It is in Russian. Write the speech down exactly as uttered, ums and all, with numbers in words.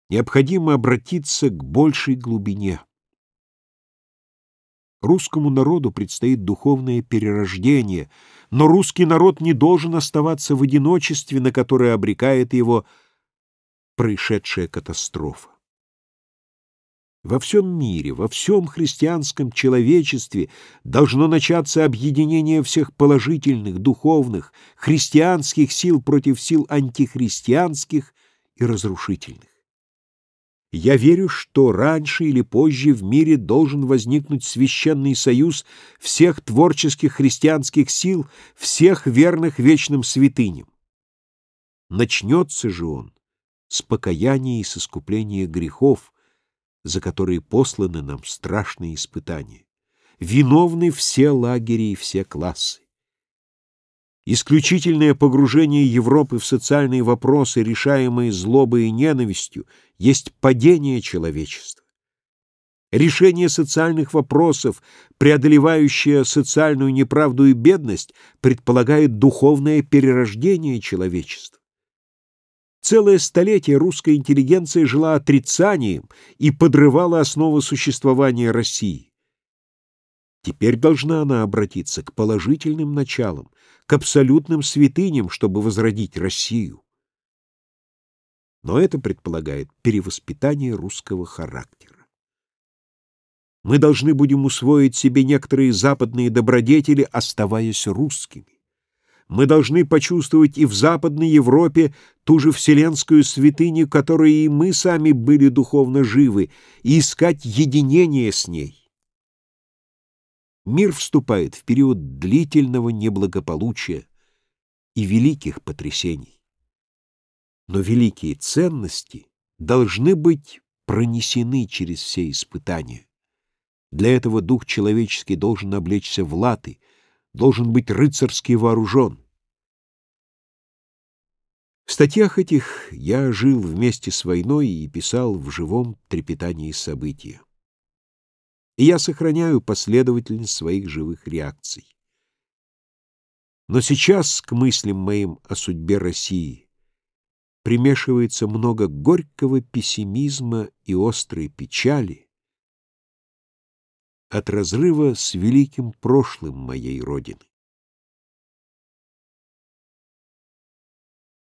Необходимо обратиться к большей глубине. Русскому народу предстоит духовное перерождение, но русский народ не должен оставаться в одиночестве, на которое обрекает его происшедшая катастрофа. Во всем мире, во всем христианском человечестве должно начаться объединение всех положительных, духовных, христианских сил против сил антихристианских и разрушительных. Я верю, что раньше или позже в мире должен возникнуть священный союз всех творческих христианских сил, всех верных вечным святыням. Начнется же он с покаяния и с искупления грехов, за которые посланы нам страшные испытания. Виновны все лагеря и все классы. Исключительное погружение Европы в социальные вопросы, решаемые злобой и ненавистью, есть падение человечества. Решение социальных вопросов, преодолевающее социальную неправду и бедность, предполагает духовное перерождение человечества. Целое столетие русская интеллигенция жила отрицанием и подрывала основы существования России. Теперь должна она обратиться к положительным началам, к абсолютным святыням, чтобы возродить Россию. Но это предполагает перевоспитание русского характера. Мы должны будем усвоить себе некоторые западные добродетели, оставаясь русскими. Мы должны почувствовать и в Западной Европе ту же вселенскую святыню, которой и мы сами были духовно живы, и искать единение с ней. Мир вступает в период длительного неблагополучия и великих потрясений. Но великие ценности должны быть пронесены через все испытания. Для этого дух человеческий должен облечься в латы, должен быть рыцарски вооружен. В статьях этих я жил вместе с войной и писал в живом трепетании события. И я сохраняю последовательность своих живых реакций. Но сейчас к мыслям моим о судьбе России примешивается много горького пессимизма и острой печали от разрыва с великим прошлым моей Родины.